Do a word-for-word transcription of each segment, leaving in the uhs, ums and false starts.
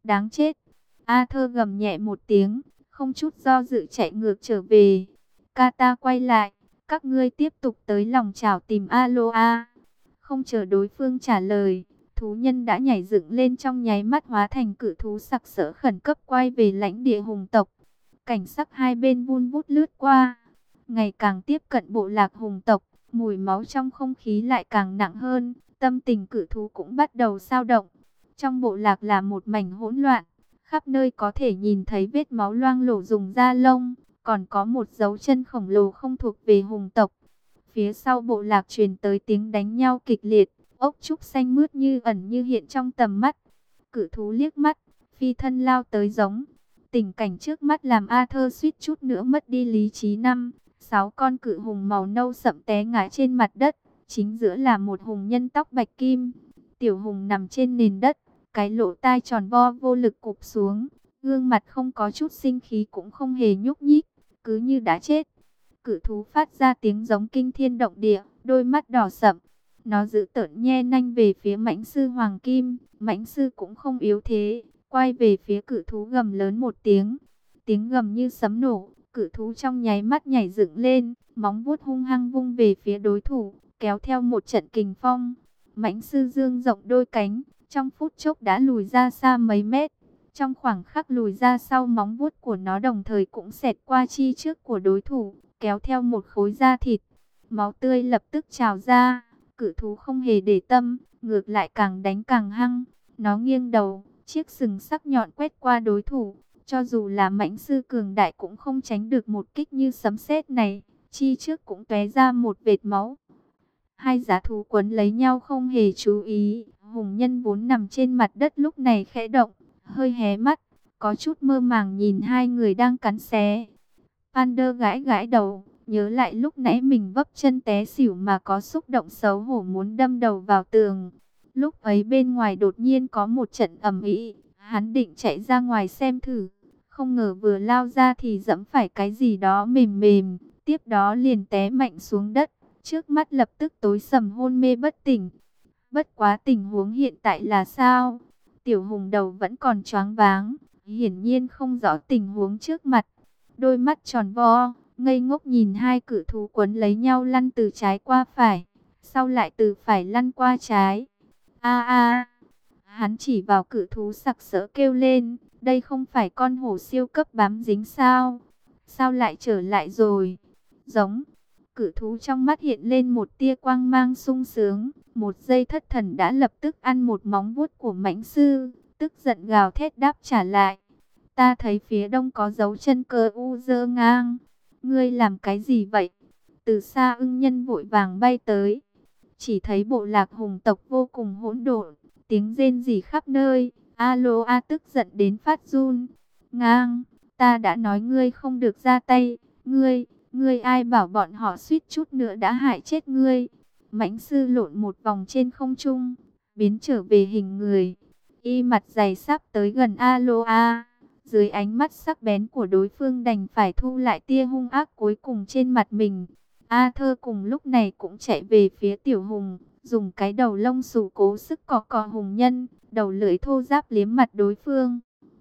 Đáng chết. Arthur gầm nhẹ một tiếng, không chút do dự chạy ngược trở về. Kata quay lại, các ngươi tiếp tục tới lòng chảo tìm Aloa. Không chờ đối phương trả lời, thú nhân đã nhảy dựng lên trong nháy mắt hóa thành cự thú sặc sỡ khẩn cấp quay về lãnh địa hùng tộc. Cảnh sắc hai bên vun vút lướt qua, ngày càng tiếp cận bộ lạc hùng tộc, mùi máu trong không khí lại càng nặng hơn, tâm tình cự thú cũng bắt đầu dao động. Trong bộ lạc là một mảnh hỗn loạn, khắp nơi có thể nhìn thấy vết máu loang lổ dùng da lông, còn có một dấu chân khổng lồ không thuộc về hùng tộc. Phía sau bộ lạc truyền tới tiếng đánh nhau kịch liệt, ốc trúc xanh mướt như ẩn như hiện trong tầm mắt. Cự thú liếc mắt, phi thân lao tới giống. Tình cảnh trước mắt làm Arthur suýt chút nữa mất đi lý trí. Năm, sáu con cự hùng màu nâu sậm té ngã trên mặt đất, chính giữa là một hùng nhân tóc bạch kim. Tiểu hùng nằm trên nền đất, cái lỗ tai tròn vo vô lực cụp xuống, gương mặt không có chút sinh khí cũng không hề nhúc nhích, cứ như đã chết. Cự thú phát ra tiếng giống kinh thiên động địa, đôi mắt đỏ sậm. Nó giữ tợn nhe nanh về phía mãnh sư Hoàng Kim. Mãnh sư cũng không yếu thế, quay về phía cự thú gầm lớn một tiếng. Tiếng gầm như sấm nổ, cự thú trong nháy mắt nhảy dựng lên, móng vuốt hung hăng vung về phía đối thủ, kéo theo một trận kình phong. Mãnh sư dương rộng đôi cánh, trong phút chốc đã lùi ra xa mấy mét. Trong khoảng khắc lùi ra sau, móng vuốt của nó đồng thời cũng xẹt qua chi trước của đối thủ, kéo theo một khối da thịt. Máu tươi lập tức trào ra, cự thú không hề để tâm, ngược lại càng đánh càng hăng. Nó nghiêng đầu, chiếc sừng sắc nhọn quét qua đối thủ. Cho dù là mãnh sư cường đại cũng không tránh được một kích như sấm sét này, chi trước cũng tóe ra một vệt máu. Hai giá thú quấn lấy nhau không hề chú ý, hùng nhân vốn nằm trên mặt đất lúc này khẽ động, hơi hé mắt, có chút mơ màng nhìn hai người đang cắn xé. Pander gãi gãi đầu, nhớ lại lúc nãy mình vấp chân té xỉu mà có xúc động xấu hổ muốn đâm đầu vào tường. Lúc ấy bên ngoài đột nhiên có một trận ầm ĩ, hắn định chạy ra ngoài xem thử, không ngờ vừa lao ra thì dẫm phải cái gì đó mềm mềm, tiếp đó liền té mạnh xuống đất, trước mắt lập tức tối sầm hôn mê bất tỉnh. Bất quá tình huống hiện tại là sao? Tiểu hùng đầu vẫn còn choáng váng, hiển nhiên không rõ tình huống trước mặt. Đôi mắt tròn vo, ngây ngốc nhìn hai cự thú quấn lấy nhau lăn từ trái qua phải, sau lại từ phải lăn qua trái. A a, hắn chỉ vào cự thú sặc sỡ kêu lên, đây không phải con hổ siêu cấp bám dính sao? Sao lại trở lại rồi? Giống, cự thú trong mắt hiện lên một tia quang mang sung sướng, một giây thất thần đã lập tức ăn một móng vuốt của mãnh sư, tức giận gào thét đáp trả lại. Ta thấy phía đông có dấu chân cờ u dơ ngang. Ngươi làm cái gì vậy? Từ xa ưng nhân vội vàng bay tới. Chỉ thấy bộ lạc hùng tộc vô cùng hỗn độn, tiếng rên rỉ khắp nơi. Alo a tức giận đến phát run. Ngang, ta đã nói ngươi không được ra tay. Ngươi, ngươi ai bảo bọn họ suýt chút nữa đã hại chết ngươi. Mãnh sư lộn một vòng trên không trung, biến trở về hình người. Y mặt dày sắp tới gần Alo a. Dưới ánh mắt sắc bén của đối phương đành phải thu lại tia hung ác cuối cùng trên mặt mình. Arthur cùng lúc này cũng chạy về phía tiểu hùng, dùng cái đầu lông xù cố sức cọ cọ hùng nhân, đầu lưỡi thô ráp liếm mặt đối phương.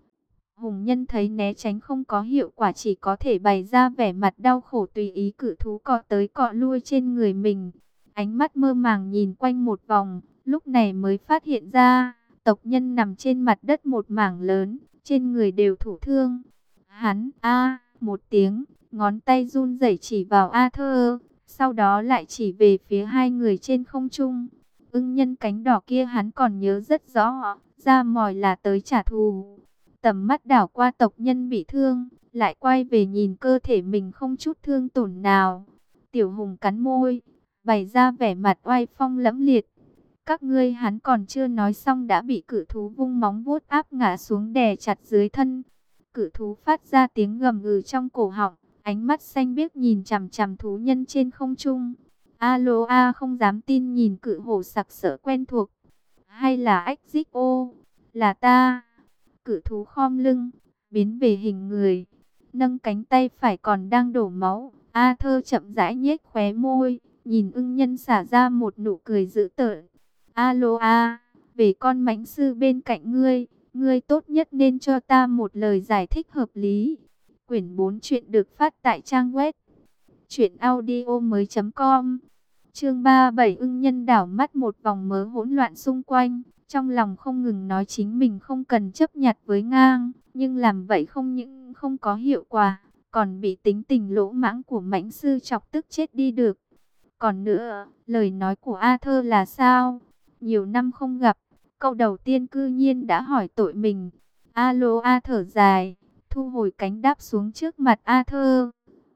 Hùng nhân thấy né tránh không có hiệu quả, chỉ có thể bày ra vẻ mặt đau khổ tùy ý cự thú cọ tới cọ lui trên người mình. Ánh mắt mơ màng nhìn quanh một vòng, lúc này mới phát hiện ra, tộc nhân nằm trên mặt đất một mảng lớn, trên người đều thụ thương. Hắn a một tiếng, ngón tay run rẩy chỉ vào Arthur, sau đó lại chỉ về phía hai người trên không trung. Ưng nhân cánh đỏ kia hắn còn nhớ rất rõ, ra mỏi là tới trả thù. Tầm mắt đảo qua tộc nhân bị thương, lại quay về nhìn cơ thể mình không chút thương tổn nào. Tiểu hùng cắn môi, bày ra vẻ mặt oai phong lẫm liệt. Các ngươi, hắn còn chưa nói xong đã bị cự thú vung móng vuốt áp ngã xuống đè chặt dưới thân. Cự thú phát ra tiếng gầm gừ trong cổ họng, ánh mắt xanh biếc nhìn chằm chằm thú nhân trên không trung. Alo a không dám tin nhìn cự hổ sặc sỡ quen thuộc. Hay là ách dích ô, là ta. Cự thú khom lưng, biến về hình người, nâng cánh tay phải còn đang đổ máu. Arthur chậm rãi nhếch khóe môi, nhìn ưng nhân xả ra một nụ cười dữ tợn. Alo a, về con mãnh sư bên cạnh ngươi, Ngươi tốt nhất nên cho ta một lời giải thích hợp lý. Quyển bốn truyện được phát tại trang web truyện audio mới chấm com. Chương ba mươi bảy. Ưng Nhân đảo mắt một vòng mớ hỗn loạn xung quanh, trong lòng không ngừng nói chính mình không cần chấp nhặt với ngang, nhưng làm vậy không những không có hiệu quả, còn bị tính tình lỗ mãng của mãnh sư chọc tức chết đi được. Còn nữa, lời nói của A Thơ là sao? Nhiều năm không gặp, câu đầu tiên cư nhiên đã hỏi tội mình. Alo A thở dài, thu hồi cánh đáp xuống trước mặt A Thơ.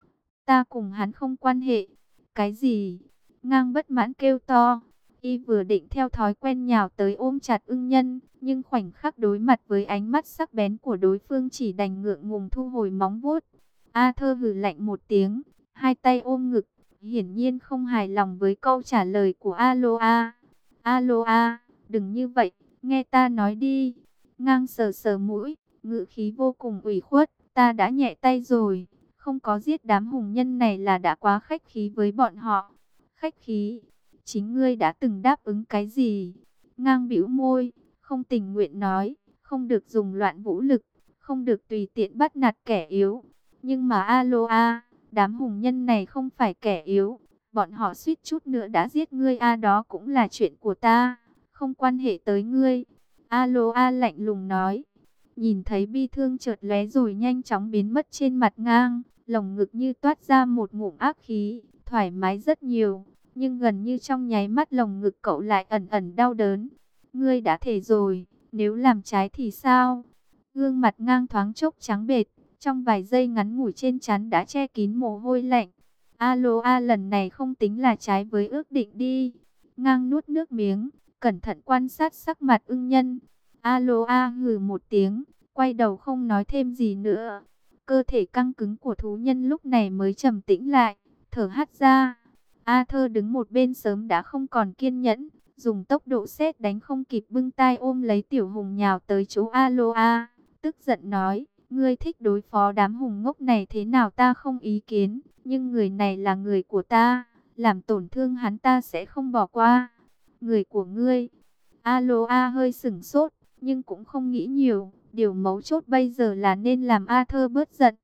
Ta cùng hắn không quan hệ. Cái gì? Ngang bất mãn kêu to. Y vừa định theo thói quen nhào tới ôm chặt Ưng Nhân, nhưng khoảnh khắc đối mặt với ánh mắt sắc bén của đối phương chỉ đành ngượng ngùng thu hồi móng vuốt. A Thơ hừ lạnh một tiếng, hai tay ôm ngực, hiển nhiên không hài lòng với câu trả lời của Alo A. Alo A, đừng như vậy, nghe ta nói đi. Ngang sờ sờ mũi, ngữ khí vô cùng ủy khuất. Ta đã nhẹ tay rồi, không có giết đám hùng nhân này là đã quá khách khí với bọn họ. Khách khí? Chính ngươi đã từng đáp ứng cái gì? Ngang bĩu môi, không tình nguyện nói, không được dùng loạn vũ lực, không được tùy tiện bắt nạt kẻ yếu. Nhưng mà alo a, đám hùng nhân này không phải kẻ yếu, bọn họ suýt chút nữa đã giết ngươi a, đó cũng là chuyện của ta, không quan hệ tới ngươi. Alo a lạnh lùng nói. Nhìn thấy bi thương chợt lóe rồi nhanh chóng biến mất trên mặt ngang, lồng ngực như toát ra một ngụm ác khí, thoải mái rất nhiều. Nhưng gần như trong nháy mắt lồng ngực cậu lại ẩn ẩn đau đớn. Ngươi đã thề rồi, nếu làm trái thì sao? Gương mặt ngang thoáng chốc trắng bệch, trong vài giây ngắn ngủi trên trán đã che kín mồ hôi lạnh. Alo a, lần này không tính là trái với ước định đi. Ngang nuốt nước miếng, cẩn thận quan sát sắc mặt Ưng Nhân. Alo a hừ một tiếng, quay đầu không nói thêm gì nữa. Cơ thể căng cứng của thú nhân lúc này mới trầm tĩnh lại, thở hắt ra. A Thơ đứng một bên sớm đã không còn kiên nhẫn, dùng tốc độ sét đánh không kịp bưng tay ôm lấy Tiểu Hùng nhào tới chỗ Alo A, tức giận nói, ngươi thích đối phó đám hùng ngốc này thế nào ta không ý kiến, nhưng người này là người của ta, làm tổn thương hắn ta sẽ không bỏ qua. Người của ngươi? Alo A hơi sửng sốt, nhưng cũng không nghĩ nhiều, điều mấu chốt bây giờ là nên làm A Thơ bớt giận.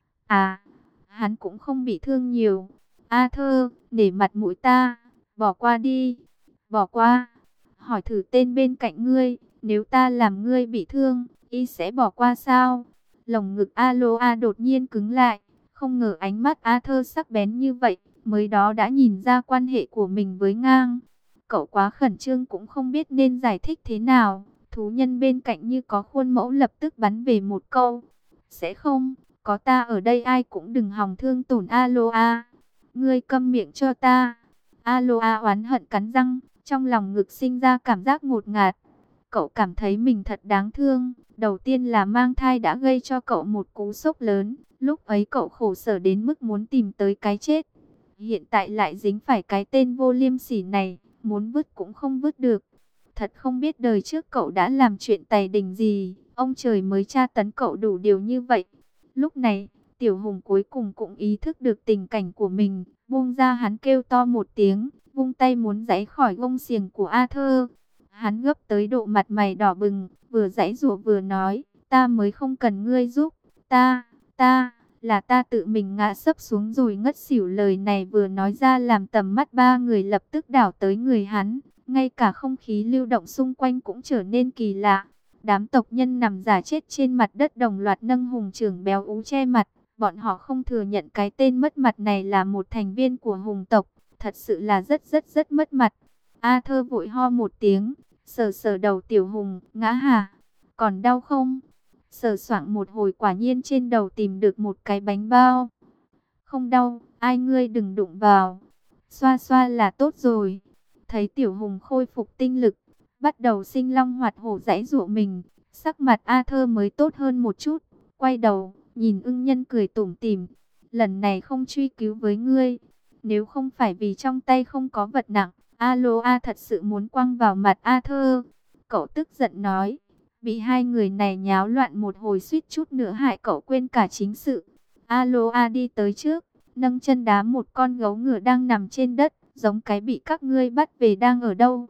À, hắn cũng không bị thương nhiều. A Thơ, để mặt mũi ta, bỏ qua đi, bỏ qua. Hỏi thử tên bên cạnh ngươi, nếu ta làm ngươi bị thương, y sẽ bỏ qua sao? Lồng ngực Alo A đột nhiên cứng lại, không ngờ ánh mắt A Thơ sắc bén như vậy, mới đó đã nhìn ra quan hệ của mình với ngang. Cậu quá khẩn trương cũng không biết nên giải thích thế nào, thú nhân bên cạnh như có khuôn mẫu lập tức bắn về một câu. Sẽ không, có ta ở đây ai cũng đừng hòng thương tổn Alo A. Ngươi câm miệng cho ta. Alo A oán hận cắn răng, trong lòng ngực sinh ra cảm giác ngột ngạt. Cậu cảm thấy mình thật đáng thương. Đầu tiên là mang thai đã gây cho cậu một cú sốc lớn. Lúc ấy cậu khổ sở đến mức muốn tìm tới cái chết. Hiện tại lại dính phải cái tên vô liêm sỉ này, muốn vứt cũng không vứt được. Thật không biết đời trước cậu đã làm chuyện tày đình gì, ông trời mới tra tấn cậu đủ điều như vậy. Lúc này, Tiểu Hùng cuối cùng cũng ý thức được tình cảnh của mình, buông ra hắn kêu to một tiếng, vung tay muốn giãy khỏi gông xiềng của A Thơ. Hắn gấp tới độ mặt mày đỏ bừng, vừa giãy giụa vừa nói, ta mới không cần ngươi giúp, ta, ta, là ta tự mình ngã sấp xuống rồi ngất xỉu. Lời này vừa nói ra làm tầm mắt ba người lập tức đảo tới người hắn, ngay cả không khí lưu động xung quanh cũng trở nên kỳ lạ. Đám tộc nhân nằm rã chết trên mặt đất đồng loạt nâng hùng trưởng béo ú che mặt. Bọn họ không thừa nhận cái tên mất mặt này là một thành viên của hùng tộc. Thật sự là rất rất rất mất mặt. A Thơ vội ho một tiếng, sờ sờ đầu Tiểu Hùng, ngã hả? Còn đau không? Sờ soạng một hồi quả nhiên trên đầu tìm được một cái bánh bao. Không đau, ai ngươi đừng đụng vào. Xoa xoa là tốt rồi. Thấy Tiểu Hùng khôi phục tinh lực, bắt đầu sinh long hoạt hổ giãy giụa mình, sắc mặt A Thơ mới tốt hơn một chút. Quay đầu, nhìn Ưng Nhân cười tủm tỉm, lần này không truy cứu với ngươi. Nếu không phải vì trong tay không có vật nặng, Alo A thật sự muốn quăng vào mặt A Thơ. Cậu tức giận nói, bị hai người này nháo loạn một hồi suýt chút nữa hại cậu quên cả chính sự. Alo A đi tới trước, nâng chân đá một con gấu ngựa đang nằm trên đất, giống cái bị các ngươi bắt về đang ở đâu.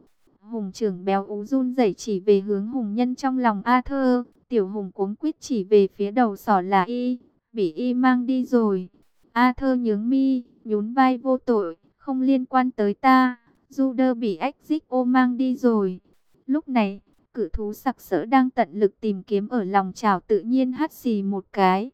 Hùng trưởng béo ú run rẩy chỉ về hướng hùng nhân trong lòng A Thơ. Tiểu Hùng cuống quýt chỉ về phía đầu sỏ là y, bị y mang đi rồi. A Thơ nhướng mi, nhún vai vô tội, không liên quan tới ta. Juder bị Exo mang đi rồi. Lúc này, cự thú sặc sỡ đang tận lực tìm kiếm ở lòng chảo tự nhiên hắt xì một cái.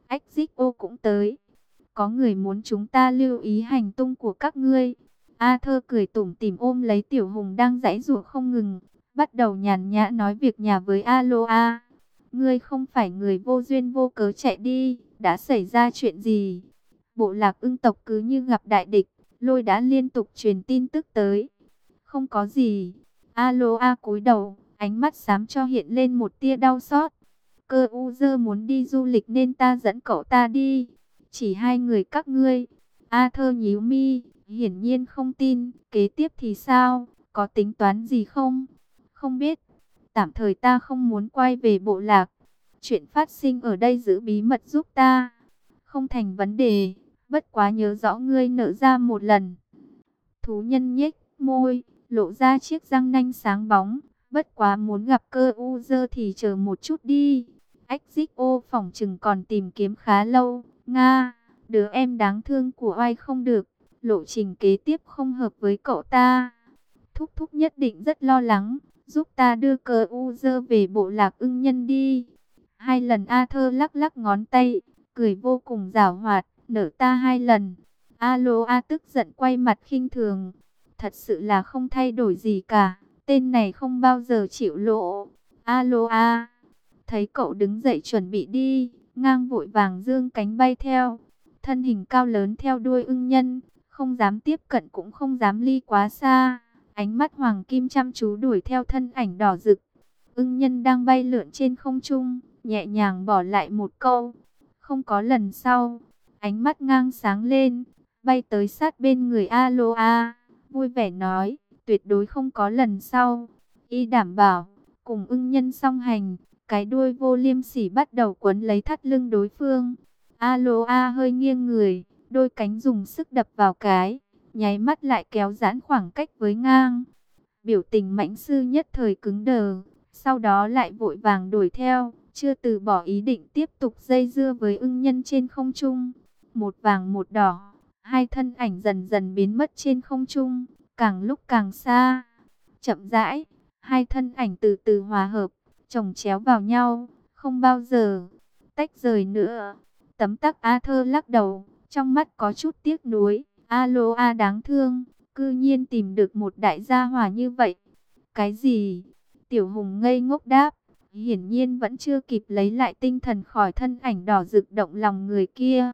Exo cũng tới. Có người muốn chúng ta lưu ý hành tung của các ngươi. A Thơ cười tủm tỉm ôm lấy Tiểu Hùng đang giãy giụa không ngừng, bắt đầu nhàn nhã nói việc nhà với Aloa. Ngươi không phải người vô duyên vô cớ chạy đi, đã xảy ra chuyện gì? Bộ lạc ưng tộc cứ như gặp đại địch, Lôi đã liên tục truyền tin tức tới. Không có gì. Aloa cúi đầu, ánh mắt xám cho hiện lên một tia đau xót. Cơ u dơ muốn đi du lịch nên ta dẫn cậu ta đi. Chỉ hai người các ngươi. A Thơ nhíu mi, hiển nhiên không tin. Kế tiếp thì sao? Có tính toán gì không? Không biết. Tạm thời ta không muốn quay về bộ lạc. Chuyện phát sinh ở đây giữ bí mật giúp ta. Không thành vấn đề. Bất quá nhớ rõ ngươi nợ ra một lần. Thú nhân nhếch môi, lộ ra chiếc răng nanh sáng bóng. Bất quá muốn gặp cơ u dơ thì chờ một chút đi. Exo phỏng chừng còn tìm kiếm khá lâu. Nga, đứa em đáng thương của oai không được. Lộ trình kế tiếp không hợp với cậu ta. Thúc thúc nhất định rất lo lắng. Giúp ta đưa cơ u dơ về bộ lạc ưng nhân đi. Hai lần A Thơ lắc lắc ngón tay, cười vô cùng giảo hoạt, nở ta hai lần. Aloa tức giận quay mặt khinh thường. Thật sự là không thay đổi gì cả. Tên này không bao giờ chịu lộ. Aloa, thấy cậu đứng dậy chuẩn bị đi, ngang vội vàng dương cánh bay theo. Thân hình cao lớn theo đuôi ưng nhân, không dám tiếp cận cũng không dám ly quá xa. Ánh mắt hoàng kim chăm chú đuổi theo thân ảnh đỏ rực. Ưng nhân đang bay lượn trên không trung, nhẹ nhàng bỏ lại một câu. Không có lần sau. Ánh mắt ngang sáng lên, bay tới sát bên người Aloa, vui vẻ nói, tuyệt đối không có lần sau. Y đảm bảo, cùng ưng nhân song hành, cái đuôi vô liêm sỉ bắt đầu quấn lấy thắt lưng đối phương. Aloa hơi nghiêng người, đôi cánh dùng sức đập vào cái, nháy mắt lại kéo giãn khoảng cách với ngang. Biểu tình mãnh sư nhất thời cứng đờ, sau đó lại vội vàng đuổi theo, chưa từ bỏ ý định tiếp tục dây dưa với ưng nhân trên không trung. Một vàng một đỏ, hai thân ảnh dần dần biến mất trên không trung, càng lúc càng xa. Chậm rãi, hai thân ảnh từ từ hòa hợp, chồng chéo vào nhau, không bao giờ tách rời nữa. Tấm tắc A Thơ lắc đầu, trong mắt có chút tiếc nuối. Aloa đáng thương, cư nhiên tìm được một đại gia hỏa như vậy. Cái gì? Tiểu Hùng ngây ngốc đáp, hiển nhiên vẫn chưa kịp lấy lại tinh thần khỏi thân ảnh đỏ rực động lòng người kia.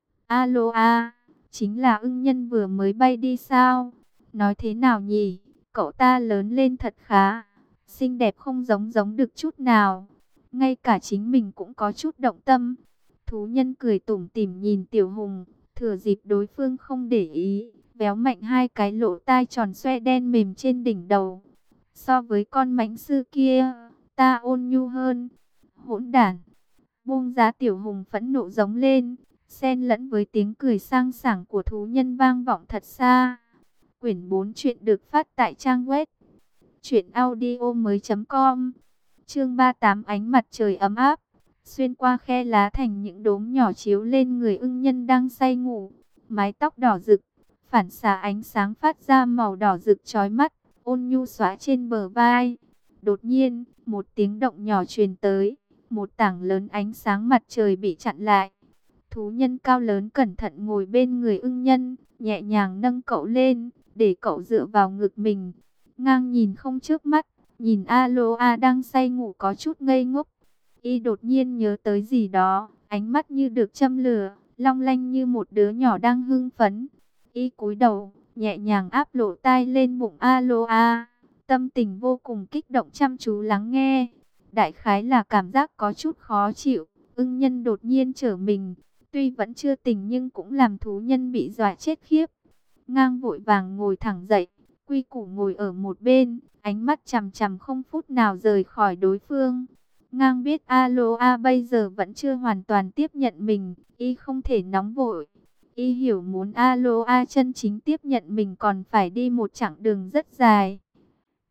Aloa, chính là ưng nhân vừa mới bay đi sao? Nói thế nào nhỉ? Cậu ta lớn lên thật khá, xinh đẹp không giống giống được chút nào. Ngay cả chính mình cũng có chút động tâm. Thú nhân cười tủm tỉm nhìn Tiểu Hùng, thừa dịp đối phương không để ý, véo mạnh hai cái lỗ tai tròn xoe đen mềm trên đỉnh đầu. So với con mãnh sư kia, ta ôn nhu hơn. Hỗn đản! Buông giá Tiểu Hùng phẫn nộ giống lên, xen lẫn với tiếng cười sang sảng của thú nhân vang vọng thật xa. Quyển bốn chuyện được phát tại trang web truyện audio mới chấm com. Chương ba mươi tám ánh mặt trời ấm áp, xuyên qua khe lá thành những đốm nhỏ chiếu lên người ưng nhân đang say ngủ. Mái tóc đỏ rực, phản xạ ánh sáng phát ra màu đỏ rực chói mắt, ôn nhu xõa trên bờ vai. Đột nhiên, một tiếng động nhỏ truyền tới, một tảng lớn ánh sáng mặt trời bị chặn lại. Thú nhân cao lớn cẩn thận ngồi bên người ưng nhân, nhẹ nhàng nâng cậu lên, để cậu dựa vào ngực mình. Ngang nhìn không chớp mắt, nhìn Aloa đang say ngủ có chút ngây ngốc. Y đột nhiên nhớ tới gì đó, ánh mắt như được châm lửa, long lanh như một đứa nhỏ đang hưng phấn. Y cúi đầu, nhẹ nhàng áp lỗ tai lên bụng Aloa, tâm tình vô cùng kích động chăm chú lắng nghe. Đại khái là cảm giác có chút khó chịu, ưng nhân đột nhiên trở mình, tuy vẫn chưa tỉnh nhưng cũng làm thú nhân bị dọa chết khiếp. Ngang vội vàng ngồi thẳng dậy, quy củ ngồi ở một bên, ánh mắt chằm chằm không phút nào rời khỏi đối phương. Ngang biết Aloa bây giờ vẫn chưa hoàn toàn tiếp nhận mình, y không thể nóng vội. Y hiểu muốn Aloa chân chính tiếp nhận mình còn phải đi một chặng đường rất dài.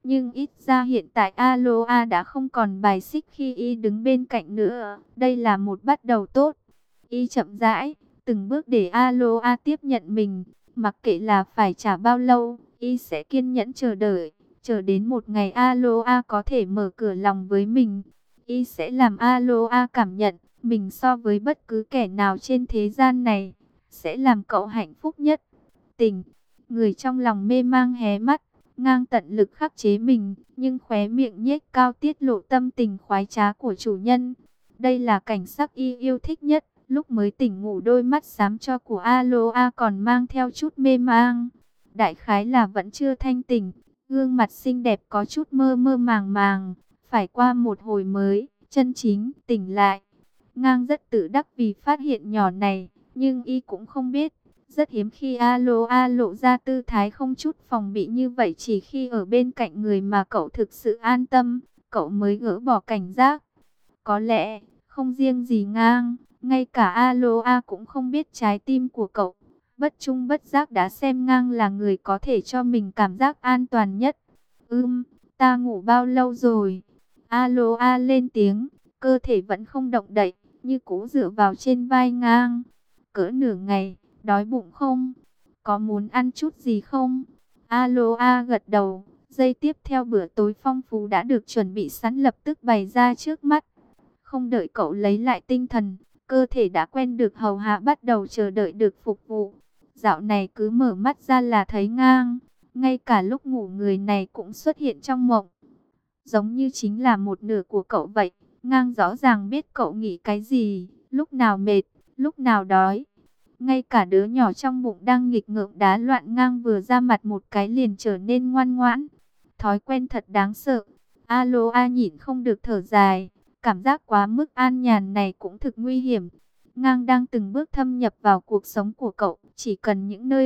Nhưng ít ra hiện tại Aloa đã không còn bài xích khi y đứng bên cạnh nữa. Đây là một bắt đầu tốt. Y chậm rãi, từng bước để Aloa tiếp nhận mình. Mặc kệ là phải trả bao lâu, y sẽ kiên nhẫn chờ đợi. Chờ đến một ngày Aloa có thể mở cửa lòng với mình. Y sẽ làm Aloa cảm nhận mình so với bất cứ kẻ nào trên thế gian này sẽ làm cậu hạnh phúc nhất. Tình, người trong lòng mê mang hé mắt, ngang tận lực khắc chế mình, nhưng khóe miệng nhếch cao tiết lộ tâm tình khoái trá của chủ nhân. Đây là cảnh sắc y yêu thích nhất. Lúc mới tỉnh ngủ đôi mắt xám cho của Aloa còn mang theo chút mê mang. Đại khái là vẫn chưa thanh tỉnh, gương mặt xinh đẹp có chút mơ mơ màng màng. Phải qua một hồi mới, chân chính tỉnh lại. Ngang rất tự đắc vì phát hiện nhỏ này, nhưng y cũng không biết. Rất hiếm khi Aloa lộ ra tư thái không chút phòng bị như vậy, chỉ khi ở bên cạnh người mà cậu thực sự an tâm, cậu mới gỡ bỏ cảnh giác. Có lẽ, không riêng gì Ngang, ngay cả Aloa cũng không biết trái tim của cậu. Bất trung bất giác đã xem Ngang là người có thể cho mình cảm giác an toàn nhất. Ừm, ta ngủ bao lâu rồi? Aloa lên tiếng, cơ thể vẫn không động đậy, như cũ dựa vào trên vai Ngang. Cỡ nửa ngày, đói bụng không? Có muốn ăn chút gì không? Aloa gật đầu, giây tiếp theo bữa tối phong phú đã được chuẩn bị sẵn lập tức bày ra trước mắt. Không đợi cậu lấy lại tinh thần, cơ thể đã quen được hầu hạ bắt đầu chờ đợi được phục vụ. Dạo này cứ mở mắt ra là thấy Ngang, ngay cả lúc ngủ người này cũng xuất hiện trong mộng. Giống như chính là một nửa của cậu vậy. Ngang rõ ràng biết cậu nghĩ cái gì, lúc nào mệt, lúc nào đói. Ngay cả đứa nhỏ trong bụng đang nghịch ngợm đá loạn, Ngang vừa ra mặt một cái liền trở nên ngoan ngoãn. Thói quen thật đáng sợ. Aloa nhịn không được thở dài. Cảm giác quá mức an nhàn này cũng thực nguy hiểm. Ngang đang từng bước thâm nhập vào cuộc sống của cậu. Chỉ cần những nơi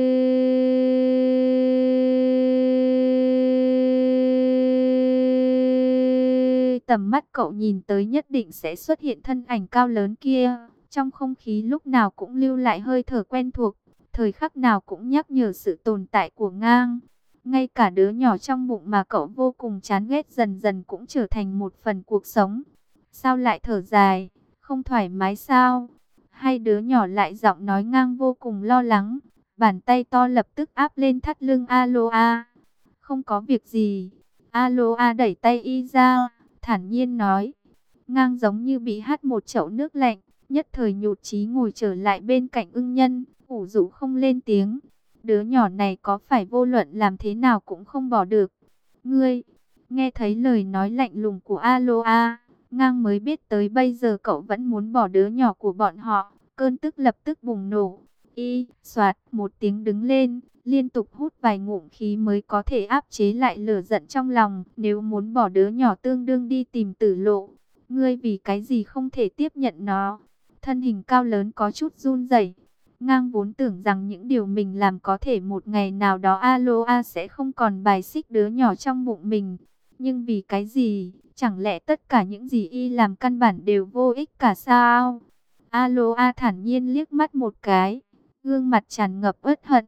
tầm mắt cậu nhìn tới nhất định sẽ xuất hiện thân ảnh cao lớn kia. Trong không khí lúc nào cũng lưu lại hơi thở quen thuộc. Thời khắc nào cũng nhắc nhở sự tồn tại của Ngang. Ngay cả đứa nhỏ trong bụng mà cậu vô cùng chán ghét dần dần cũng trở thành một phần cuộc sống. Sao lại thở dài? Không thoải mái sao? Hai đứa nhỏ lại giọng nói Ngang vô cùng lo lắng. Bàn tay to lập tức áp lên thắt lưng Aloa. Không có việc gì. Aloa đẩy tay y ra, thản nhiên nói. Ngang giống như bị hắt một chậu nước lạnh, nhất thời nhụt chí ngồi trở lại bên cạnh ưng nhân, ủ rũ không lên tiếng. Đứa nhỏ này có phải vô luận làm thế nào cũng không bỏ được. Ngươi, nghe thấy lời nói lạnh lùng của Aloa, Ngang mới biết tới bây giờ cậu vẫn muốn bỏ đứa nhỏ của bọn họ. Cơn tức lập tức bùng nổ. Y, soạt, một tiếng đứng lên, liên tục hút vài ngụm khí mới có thể áp chế lại lửa giận trong lòng. Nếu muốn bỏ đứa nhỏ tương đương đi tìm tử lộ. Ngươi vì cái gì không thể tiếp nhận nó? Thân hình cao lớn có chút run rẩy. Ngang vốn tưởng rằng những điều mình làm có thể một ngày nào đó Aloa sẽ không còn bài xích đứa nhỏ trong bụng mình. Nhưng vì cái gì? Chẳng lẽ tất cả những gì y làm căn bản đều vô ích cả sao? Aloa thản nhiên liếc mắt một cái, gương mặt tràn ngập uất hận.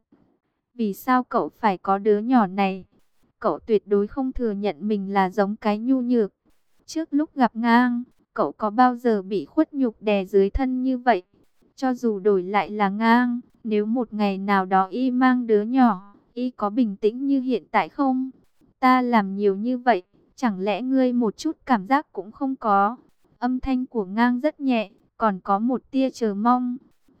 Vì sao cậu phải có đứa nhỏ này? Cậu tuyệt đối không thừa nhận mình là giống cái nhu nhược. Trước lúc gặp Ngang, cậu có bao giờ bị khuất nhục đè dưới thân như vậy? Cho dù đổi lại là Ngang, nếu một ngày nào đó y mang đứa nhỏ, y có bình tĩnh như hiện tại không? Ta làm nhiều như vậy, chẳng lẽ ngươi một chút cảm giác cũng không có? Âm thanh của Ngang rất nhẹ, còn có một tia chờ mong.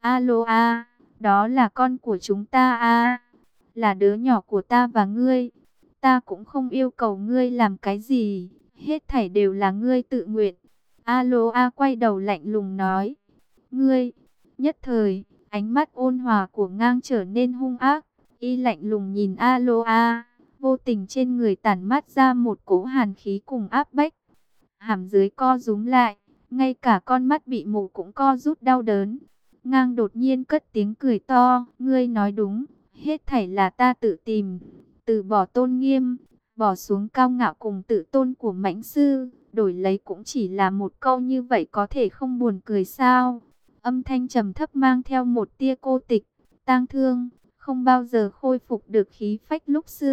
Aloa, đó là con của chúng ta à? Là đứa nhỏ của ta và ngươi. Ta cũng không yêu cầu ngươi làm cái gì, hết thảy đều là ngươi tự nguyện. Aloa quay đầu lạnh lùng nói. Ngươi, nhất thời, ánh mắt ôn hòa của Ngang trở nên hung ác. Y lạnh lùng nhìn Aloa, vô tình trên người tản mát ra một cỗ hàn khí cùng áp bách. Hàm dưới co rúm lại, ngay cả con mắt bị mù cũng co rút đau đớn. Ngang đột nhiên cất tiếng cười to. Ngươi nói đúng, hết thảy là ta tự tìm. Từ bỏ tôn nghiêm, bỏ xuống cao ngạo cùng tự tôn của mãnh sư, đổi lấy cũng chỉ là một câu như vậy, có thể không buồn cười sao? Âm thanh trầm thấp mang theo một tia cô tịch, tang thương, không bao giờ khôi phục được khí phách lúc xưa.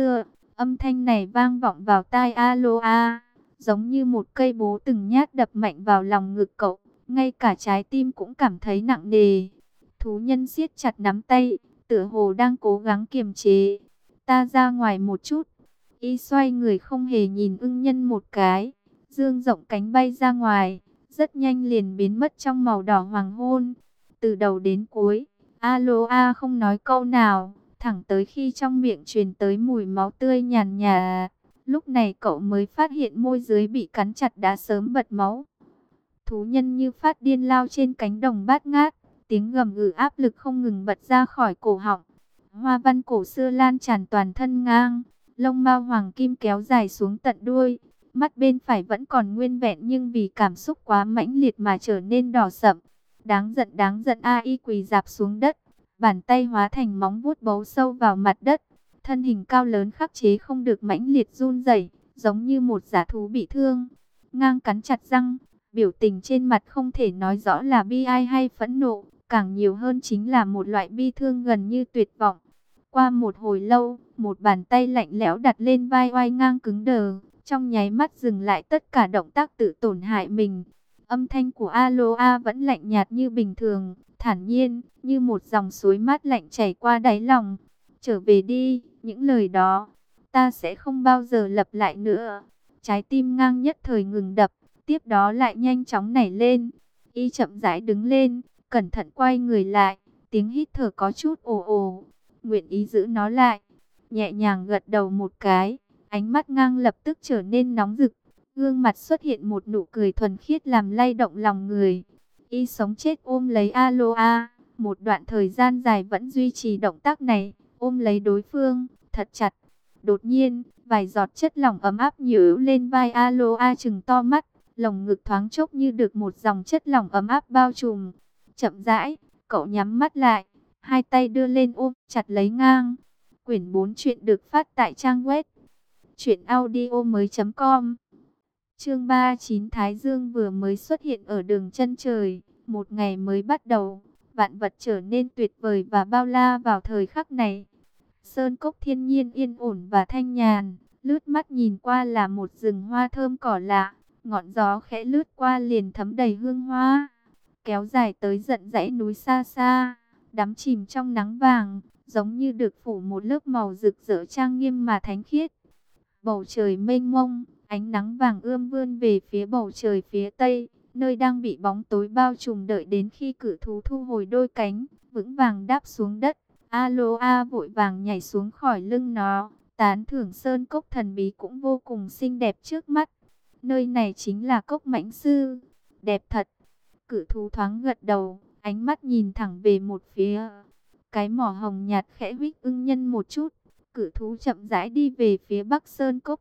Âm thanh này vang vọng vào tai Aloa, giống như một cây búa từng nhát đập mạnh vào lòng ngực cậu, ngay cả trái tim cũng cảm thấy nặng nề. Thú nhân siết chặt nắm tay, tựa hồ đang cố gắng kiềm chế. Ta ra ngoài một chút. Y xoay người không hề nhìn ưng nhân một cái, dương rộng cánh bay ra ngoài, rất nhanh liền biến mất trong màu đỏ hoàng hôn. Từ đầu đến cuối, Aloa không nói câu nào, thẳng tới khi trong miệng truyền tới mùi máu tươi nhàn nhạt. Lúc này cậu mới phát hiện môi dưới bị cắn chặt đã sớm bật máu. Thú nhân như phát điên lao trên cánh đồng bát ngát, tiếng gầm gừ áp lực không ngừng bật ra khỏi cổ họng. Hoa văn cổ xưa lan tràn toàn thân ngang, lông mao hoàng kim kéo dài xuống tận đuôi. Mắt bên phải vẫn còn nguyên vẹn nhưng vì cảm xúc quá mãnh liệt mà trở nên đỏ sậm. Đáng giận đáng giận, a y quỳ dạp xuống đất, bàn tay hóa thành móng vuốt bấu sâu vào mặt đất. Thân hình cao lớn khắc chế không được mãnh liệt run rẩy, giống như một dã thú bị thương. Ngang cắn chặt răng, biểu tình trên mặt không thể nói rõ là bi ai hay phẫn nộ, càng nhiều hơn chính là một loại bi thương gần như tuyệt vọng. Qua một hồi lâu, một bàn tay lạnh lẽo đặt lên vai oai ngang cứng đờ, trong nháy mắt dừng lại tất cả động tác tự tổn hại mình. Âm thanh của Aloa vẫn lạnh nhạt như bình thường, thản nhiên, như một dòng suối mát lạnh chảy qua đáy lòng. Trở về đi, những lời đó, ta sẽ không bao giờ lặp lại nữa. Trái tim ngang nhất thời ngừng đập, tiếp đó lại nhanh chóng nảy lên. Y chậm rãi đứng lên, cẩn thận quay người lại, tiếng hít thở có chút ồ ồ. Nguyện ý giữ nó lại. Nhẹ nhàng gật đầu một cái, ánh mắt ngang lập tức trở nên nóng rực. Gương mặt xuất hiện một nụ cười thuần khiết làm lay động lòng người. Y sống chết ôm lấy Aloa, một đoạn thời gian dài vẫn duy trì động tác này, ôm lấy đối phương, thật chặt. Đột nhiên, vài giọt chất lỏng ấm áp nhớ lên vai Aloa trừng to mắt, lồng ngực thoáng chốc như được một dòng chất lỏng ấm áp bao trùm. Chậm rãi, cậu nhắm mắt lại, hai tay đưa lên ôm chặt lấy ngang. Quyển bốn truyện được phát tại trang web truyện audio mới chấm com. Chương ba mươi chín, Thái Dương vừa mới xuất hiện ở đường chân trời, một ngày mới bắt đầu, vạn vật trở nên tuyệt vời và bao la vào thời khắc này. Sơn cốc thiên nhiên yên ổn và thanh nhàn, lướt mắt nhìn qua là một rừng hoa thơm cỏ lạ, ngọn gió khẽ lướt qua liền thấm đầy hương hoa, kéo dài tới tận dãy núi xa xa, đắm chìm trong nắng vàng, giống như được phủ một lớp màu rực rỡ trang nghiêm mà thánh khiết. Bầu trời mênh mông, ánh nắng vàng ươm vươn về phía bầu trời phía tây, nơi đang bị bóng tối bao trùm, đợi đến khi cự thú thu hồi đôi cánh, vững vàng đáp xuống đất. Aloa vội vàng nhảy xuống khỏi lưng nó, tán thưởng sơn cốc thần bí cũng vô cùng xinh đẹp trước mắt. Nơi này chính là cốc mãnh sư, đẹp thật. Cự thú thoáng gật đầu, ánh mắt nhìn thẳng về một phía. Cái mỏ hồng nhạt khẽ huých ưng nhân một chút. Cự thú chậm rãi đi về phía bắc sơn cốc.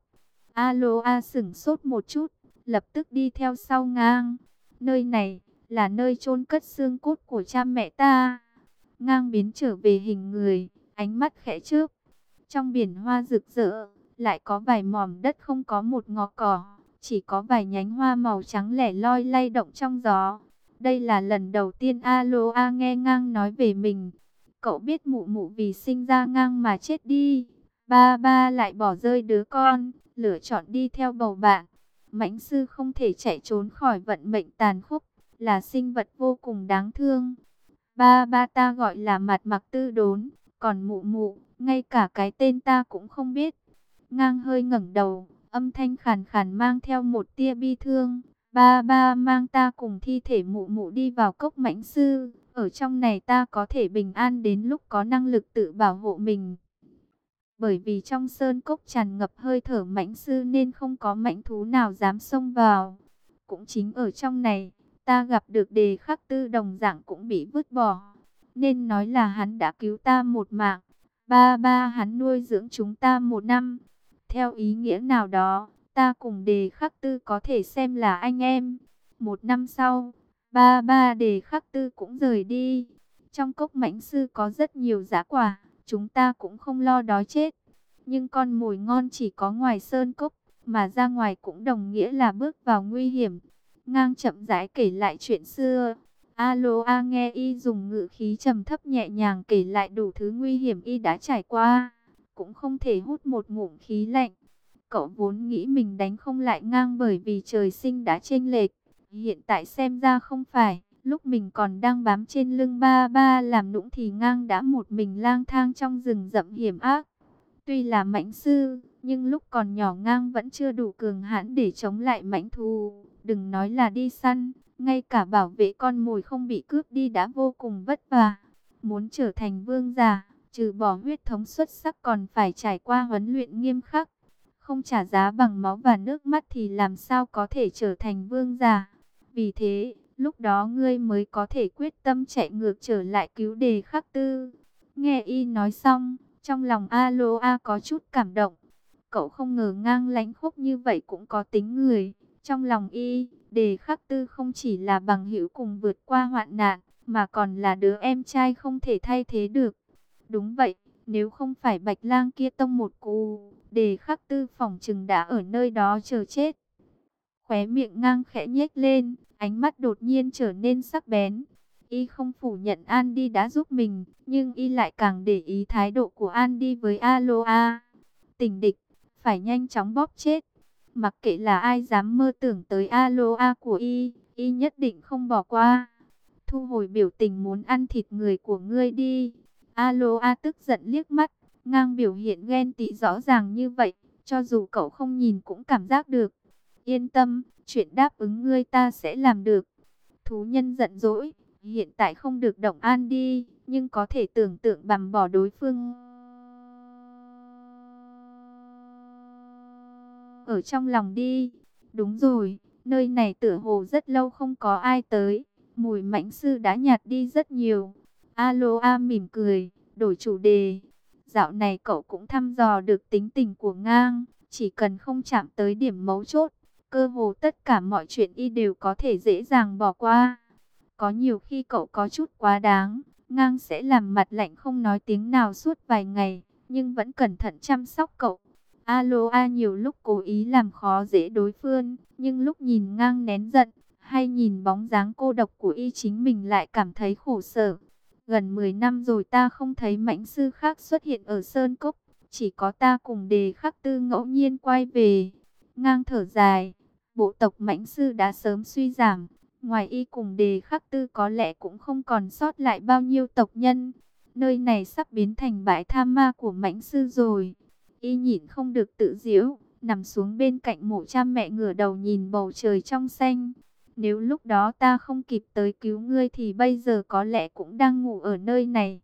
Aloa sửng sốt một chút, lập tức đi theo sau ngang. Nơi này là nơi chôn cất xương cốt của cha mẹ ta. Ngang biến trở về hình người, ánh mắt khẽ chớp. Trong biển hoa rực rỡ, lại có vài mỏm đất không có một ngọn cỏ, chỉ có vài nhánh hoa màu trắng lẻ loi lay động trong gió. Đây là lần đầu tiên Aloa nghe ngang nói về mình. Cậu biết mụ mụ vì sinh ra ngang mà chết đi, ba ba lại bỏ rơi đứa con, lựa chọn đi theo bầu bạn. Mãnh sư không thể chạy trốn khỏi vận mệnh tàn khốc, là sinh vật vô cùng đáng thương. Ba ba ta gọi là Mạt Mặc Tư Đốn, còn mụ mụ, ngay cả cái tên ta cũng không biết. Ngang hơi ngẩng đầu, âm thanh khàn khàn mang theo một tia bi thương. Ba ba mang ta cùng thi thể mụ mụ đi vào cốc mãnh sư. Ở trong này ta có thể bình an đến lúc có năng lực tự bảo hộ mình. Bởi vì trong sơn cốc tràn ngập hơi thở mãnh sư nên không có mãnh thú nào dám xông vào. Cũng chính ở trong này, ta gặp được Đề Khắc Tư, đồng dạng cũng bị vứt bỏ. Nên nói là hắn đã cứu ta một mạng. Ba ba hắn nuôi dưỡng chúng ta một năm. Theo ý nghĩa nào đó, ta cùng Đề Khắc Tư có thể xem là anh em. Một năm sau, ba ba Đề Khắc Tư cũng rời đi. Trong cốc mãnh sư có rất nhiều dã quả, chúng ta cũng không lo đói chết. Nhưng con mồi ngon chỉ có ngoài sơn cốc, mà ra ngoài cũng đồng nghĩa là bước vào nguy hiểm. Ngang chậm rãi kể lại chuyện xưa. Aloa nghe y dùng ngữ khí trầm thấp nhẹ nhàng kể lại đủ thứ nguy hiểm y đã trải qua. cũng không thể hút một ngụm khí lạnh. Cậu vốn nghĩ mình đánh không lại Ngang bởi vì trời sinh đã chênh lệch. Hiện tại xem ra không phải, lúc mình còn đang bám trên lưng ba ba làm nũng thì Ngang đã một mình lang thang trong rừng rậm hiểm ác. Tuy là mãnh sư, nhưng lúc còn nhỏ Ngang vẫn chưa đủ cường hãn để chống lại mãnh thú. Đừng nói là đi săn, ngay cả bảo vệ con mồi không bị cướp đi đã vô cùng vất vả. Muốn trở thành vương giả, trừ bỏ huyết thống xuất sắc còn phải trải qua huấn luyện nghiêm khắc. Không trả giá bằng máu và nước mắt thì làm sao có thể trở thành vương giả. Vì thế, lúc đó ngươi mới có thể quyết tâm chạy ngược trở lại cứu Đề Khắc Tư. Nghe y nói xong, trong lòng Aloa có chút cảm động. Cậu không ngờ Ngang lãnh khốc như vậy cũng có tính người. Trong lòng y, Đề Khắc Tư không chỉ là bằng hữu cùng vượt qua hoạn nạn, mà còn là đứa em trai không thể thay thế được. Đúng vậy, nếu không phải Bạch Lang kia tông một cú, Đề Khắc Tư phỏng chừng đã ở nơi đó chờ chết. Khóe miệng Ngang khẽ nhếch lên, ánh mắt đột nhiên trở nên sắc bén. Y không phủ nhận Andy đã giúp mình, nhưng y lại càng để ý thái độ của Andy với Aloa. Tình địch, phải nhanh chóng bóp chết. Mặc kệ là ai dám mơ tưởng tới Aloa của y, y nhất định không bỏ qua. Thu hồi biểu tình muốn ăn thịt người của ngươi đi. Aloa tức giận liếc mắt, Ngang biểu hiện ghen tị rõ ràng như vậy, cho dù cậu không nhìn cũng cảm giác được. Yên tâm, chuyện đáp ứng ngươi ta sẽ làm được. Thú nhân giận dỗi, hiện tại không được động an đi, nhưng có thể tưởng tượng bằm bỏ đối phương ở trong lòng đi. Đúng rồi, nơi này tựa hồ rất lâu không có ai tới, mùi mãnh sư đã nhạt đi rất nhiều. Aloa mỉm cười, đổi chủ đề. Dạo này cậu cũng thăm dò được tính tình của Ngang, chỉ cần không chạm tới điểm mấu chốt, cơ hồ tất cả mọi chuyện y đều có thể dễ dàng bỏ qua. Có nhiều khi cậu có chút quá đáng, Ngang sẽ làm mặt lạnh không nói tiếng nào suốt vài ngày, nhưng vẫn cẩn thận chăm sóc cậu. Aloa nhiều lúc cố ý làm khó dễ đối phương, nhưng lúc nhìn Ngang nén giận, hay nhìn bóng dáng cô độc của y chính mình lại cảm thấy khổ sở. Gần mười năm rồi ta không thấy mãnh sư khác xuất hiện ở Sơn Cốc, chỉ có ta cùng Đề Khắc Tư ngẫu nhiên quay về. Ngang thở dài, bộ tộc mãnh sư đã sớm suy giảm, ngoài y cùng Đề Khắc Tư có lẽ cũng không còn sót lại bao nhiêu tộc nhân. Nơi này sắp biến thành bãi tha ma của mãnh sư rồi. Y nhịn không được tự giễu, nằm xuống bên cạnh mộ cha mẹ ngửa đầu nhìn bầu trời trong xanh. Nếu lúc đó ta không kịp tới cứu ngươi thì bây giờ có lẽ cũng đang ngủ ở nơi này.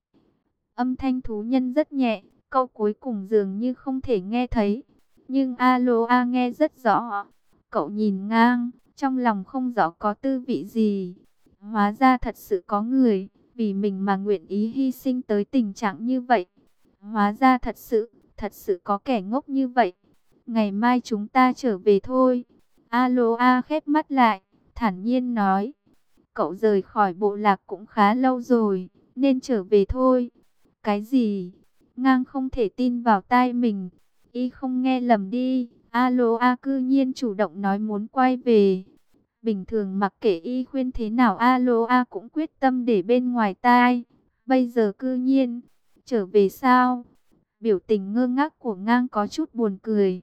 Âm thanh thú nhân rất nhẹ, câu cuối cùng dường như không thể nghe thấy. Nhưng Aloa nghe rất rõ. Cậu nhìn Ngang, trong lòng không rõ có tư vị gì. Hóa ra thật sự có người, vì mình mà nguyện ý hy sinh tới tình trạng như vậy. Hóa ra thật sự, thật sự có kẻ ngốc như vậy. Ngày mai chúng ta trở về thôi. Aloa khép mắt lại, thản nhiên nói. Cậu rời khỏi bộ lạc cũng khá lâu rồi, nên trở về thôi. Cái gì? Ngang không thể tin vào tai mình. Y không nghe lầm đi. Aloa cư nhiên chủ động nói muốn quay về. Bình thường mặc kệ y khuyên thế nào Aloa cũng quyết tâm để bên ngoài tai. Bây giờ cư nhiên, trở về sao? Biểu tình ngơ ngác của Ngang có chút buồn cười.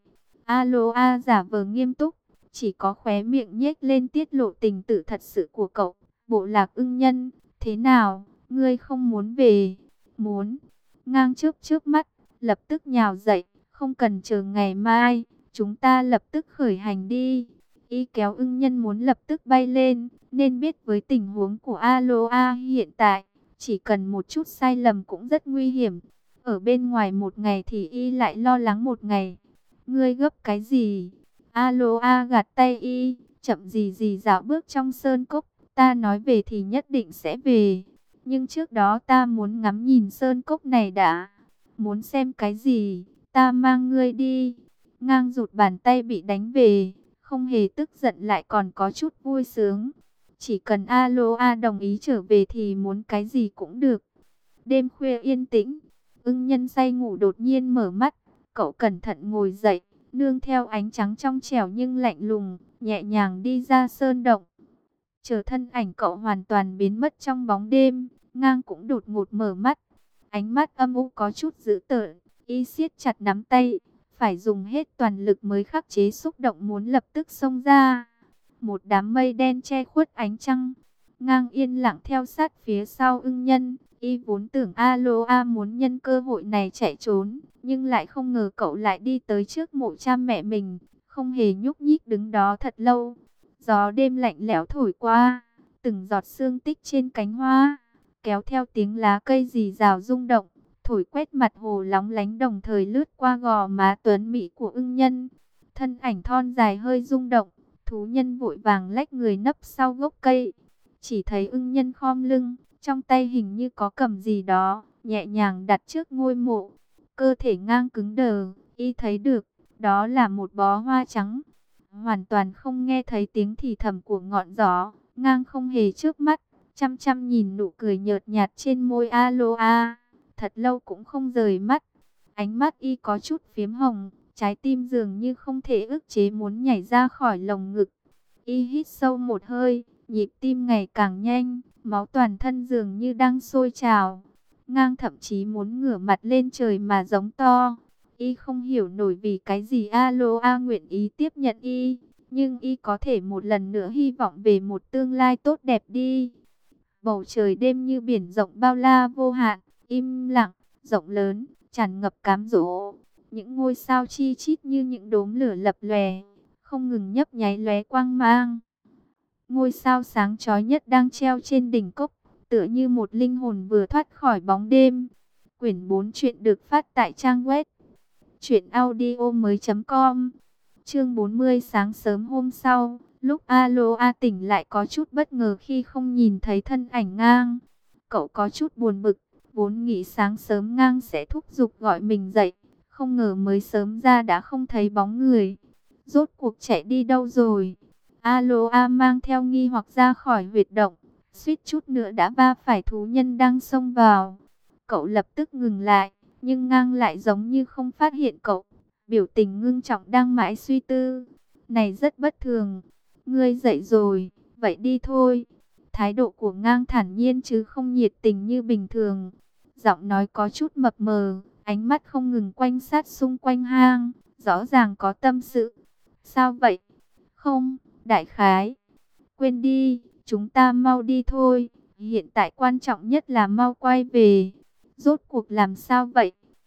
Aloa giả vờ nghiêm túc, chỉ có khóe miệng nhếch lên tiết lộ tình tự thật sự của cậu. Bộ lạc ưng nhân, thế nào, ngươi không muốn về? Muốn. Ngang chớp chớp mắt, lập tức nhào dậy, không cần chờ ngày mai, chúng ta lập tức khởi hành đi. Y kéo ưng nhân muốn lập tức bay lên, nên biết với tình huống của Aloa hiện tại, chỉ cần một chút sai lầm cũng rất nguy hiểm. Ở bên ngoài một ngày thì y lại lo lắng một ngày. Ngươi gấp cái gì? Aloa gạt tay y, chậm gì gì dạo bước trong sơn cốc. Ta nói về thì nhất định sẽ về. Nhưng trước đó ta muốn ngắm nhìn sơn cốc này đã. Muốn xem cái gì? Ta mang ngươi đi. Ngang rụt bàn tay bị đánh về, không hề tức giận lại còn có chút vui sướng. Chỉ cần Aloa đồng ý trở về thì muốn cái gì cũng được. Đêm khuya yên tĩnh, ưng nhân say ngủ đột nhiên mở mắt. Cậu cẩn thận ngồi dậy, nương theo ánh trắng trong trẻo nhưng lạnh lùng, nhẹ nhàng đi ra sơn động. Chờ thân ảnh cậu hoàn toàn biến mất trong bóng đêm, Ngang cũng đột ngột mở mắt. Ánh mắt âm u có chút dữ tợn, Y siết chặt nắm tay, phải dùng hết toàn lực mới khắc chế xúc động muốn lập tức xông ra. Một đám mây đen che khuất ánh trăng, Ngang yên lặng theo sát phía sau Ưng Nhân. Y vốn tưởng Aloa muốn nhân cơ hội này chạy trốn, nhưng lại không ngờ cậu lại đi tới trước mộ cha mẹ mình, không hề nhúc nhích đứng đó thật lâu. Gió đêm lạnh lẽo thổi qua, từng giọt sương tích trên cánh hoa, kéo theo tiếng lá cây rì rào rung động, thổi quét mặt hồ lóng lánh, đồng thời lướt qua gò má tuấn mỹ của Ưng Nhân. Thân ảnh thon dài hơi rung động, thú nhân vội vàng lách người nấp sau gốc cây. Chỉ thấy Ưng Nhân khom lưng, trong tay hình như có cầm gì đó, nhẹ nhàng đặt trước ngôi mộ. Cơ thể Ngang cứng đờ, y thấy được, đó là một bó hoa trắng. Hoàn toàn không nghe thấy tiếng thì thầm của ngọn gió, Ngang không hề chớp mắt, chăm chăm nhìn nụ cười nhợt nhạt trên môi Aloa. Thật lâu cũng không rời mắt, ánh mắt y có chút phiếm hồng, trái tim dường như không thể ức chế muốn nhảy ra khỏi lồng ngực. Y hít sâu một hơi, nhịp tim ngày càng nhanh, máu toàn thân dường như đang sôi trào. Ngang thậm chí muốn ngửa mặt lên trời mà giống to. Y không hiểu nổi vì cái gì Aloa nguyện ý tiếp nhận y, nhưng y có thể một lần nữa hy vọng về một tương lai tốt đẹp đi. Bầu trời đêm như biển rộng bao la vô hạn, im lặng, rộng lớn, tràn ngập cám dỗ. Những ngôi sao chi chít như những đốm lửa lập lòe, không ngừng nhấp nháy lóe quang mang. Ngôi sao sáng chói nhất đang treo trên đỉnh cốc, tựa như một linh hồn vừa thoát khỏi bóng đêm. Quyển bốn truyện được phát tại trang web truyện audio mới chấm com. Chương bốn mươi. Sáng sớm hôm sau, lúc Aloa tỉnh lại có chút bất ngờ khi không nhìn thấy thân ảnh Ngang. Cậu có chút buồn bực, vốn nghĩ sáng sớm Ngang sẽ thúc giục gọi mình dậy, không ngờ mới sớm ra đã không thấy bóng người. Rốt cuộc chạy đi đâu rồi? Aloa mang theo nghi hoặc ra khỏi huyệt động, suýt chút nữa đã va phải thú nhân đang xông vào. Cậu lập tức ngừng lại, nhưng Ngang lại giống như không phát hiện cậu, biểu tình ngưng trọng đang mãi suy tư. Này rất bất thường, ngươi dậy rồi, vậy đi thôi. Thái độ của Ngang thản nhiên chứ không nhiệt tình như bình thường. Giọng nói có chút mập mờ, ánh mắt không ngừng quanh sát xung quanh hang, rõ ràng có tâm sự. Sao vậy? Không, đại khái. Quên đi, chúng ta mau đi thôi. Hiện tại quan trọng nhất là mau quay về. Rốt cuộc làm sao vậy?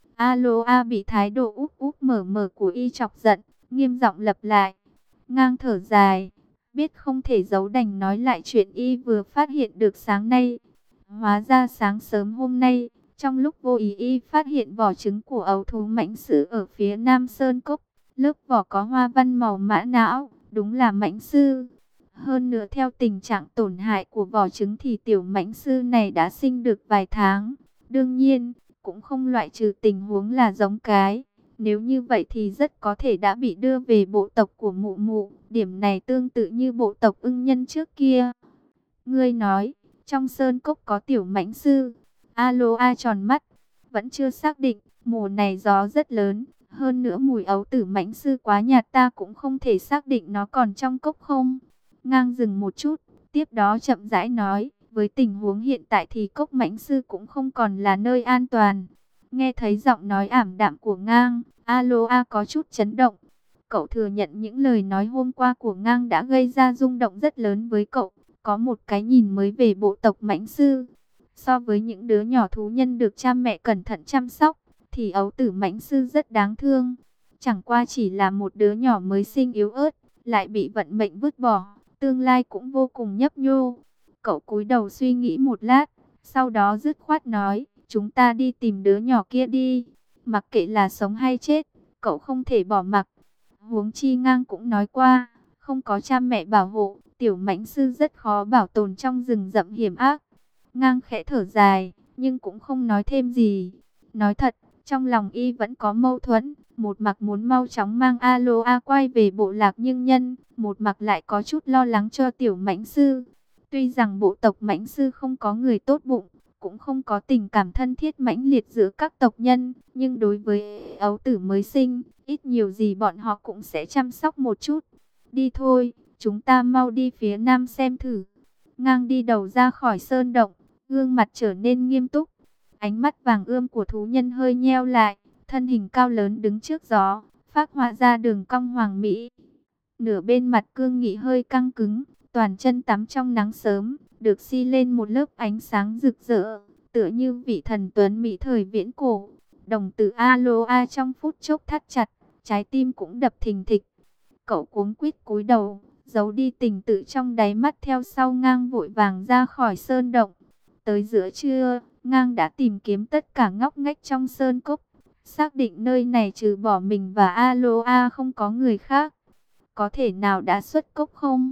Aloa bị thái độ úp úp mở mở của y chọc giận, nghiêm giọng lặp lại. Ngang thở dài, biết không thể giấu đành nói lại chuyện y vừa phát hiện được sáng nay. Hóa ra sáng sớm hôm nay, trong lúc vô ý y phát hiện vỏ trứng của ấu thú mãnh sư ở phía nam sơn cốc. Lớp vỏ có hoa văn màu mã não, đúng là mãnh sư. Hơn nữa theo tình trạng tổn hại của vỏ trứng thì tiểu mãnh sư này đã sinh được vài tháng. Đương nhiên, cũng không loại trừ tình huống là giống cái. Nếu như vậy thì rất có thể đã bị đưa về bộ tộc của mụ mụ. Điểm này tương tự như bộ tộc Ưng Nhân trước kia. Ngươi nói, trong sơn cốc có tiểu mãnh sư. Aloa tròn mắt, vẫn chưa xác định. Mùa này gió rất lớn, hơn nữa mùi ấu tử mãnh sư quá nhạt, ta cũng không thể xác định nó còn trong cốc không. Ngang dừng một chút, tiếp đó chậm rãi nói, với tình huống hiện tại thì cốc mãnh sư cũng không còn là nơi an toàn. Nghe thấy giọng nói ảm đạm của Ngang, Aloa có chút chấn động. Cậu thừa nhận những lời nói hôm qua của Ngang đã gây ra rung động rất lớn với cậu, có một cái nhìn mới về bộ tộc mãnh sư. So với những đứa nhỏ thú nhân được cha mẹ cẩn thận chăm sóc, thì ấu tử mãnh sư rất đáng thương. Chẳng qua chỉ là một đứa nhỏ mới sinh yếu ớt, lại bị vận mệnh vứt bỏ, tương lai cũng vô cùng nhấp nhô. Cậu cúi đầu suy nghĩ một lát, sau đó dứt khoát nói, chúng ta đi tìm đứa nhỏ kia đi. Mặc kệ là sống hay chết, cậu không thể bỏ mặc. Huống chi Ngang cũng nói qua, không có cha mẹ bảo hộ, tiểu mãnh sư rất khó bảo tồn trong rừng rậm hiểm ác. Ngang khẽ thở dài, nhưng cũng không nói thêm gì. Nói thật, trong lòng y vẫn có mâu thuẫn, một mặt muốn mau chóng mang Aloa quay về bộ lạc nhưng nhân, một mặt lại có chút lo lắng cho tiểu mãnh sư. Tuy rằng bộ tộc mãnh sư không có người tốt bụng, cũng không có tình cảm thân thiết mãnh liệt giữa các tộc nhân, nhưng đối với ấu tử mới sinh, ít nhiều gì bọn họ cũng sẽ chăm sóc một chút. Đi thôi, chúng ta mau đi phía nam xem thử. Ngang đi đầu ra khỏi sơn động, gương mặt trở nên nghiêm túc. Ánh mắt vàng ươm của thú nhân hơi nheo lại, thân hình cao lớn đứng trước gió, phác họa ra đường cong hoàng mỹ. Nửa bên mặt cương nghị hơi căng cứng, toàn chân tắm trong nắng sớm, được si lên một lớp ánh sáng rực rỡ, tựa như vị thần tuấn mỹ thời viễn cổ. Đồng tử Aloa trong phút chốc thắt chặt, trái tim cũng đập thình thịch. Cậu cuống quýt cúi đầu, giấu đi tình tự trong đáy mắt, theo sau Ngang vội vàng ra khỏi sơn động. Tới giữa trưa, Ngang đã tìm kiếm tất cả ngóc ngách trong sơn cốc, xác định nơi này trừ bỏ mình và Aloa không có người khác. Có thể nào đã xuất cốc không?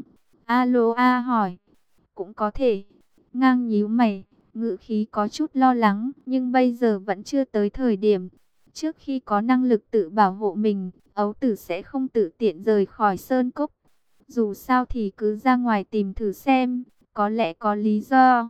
Aloa hỏi. Cũng có thể. Ngang nhíu mày, ngữ khí có chút lo lắng, nhưng bây giờ vẫn chưa tới thời điểm. Trước khi có năng lực tự bảo hộ mình, ấu tử sẽ không tự tiện rời khỏi sơn cốc. Dù sao thì cứ ra ngoài tìm thử xem, có lẽ có lý do.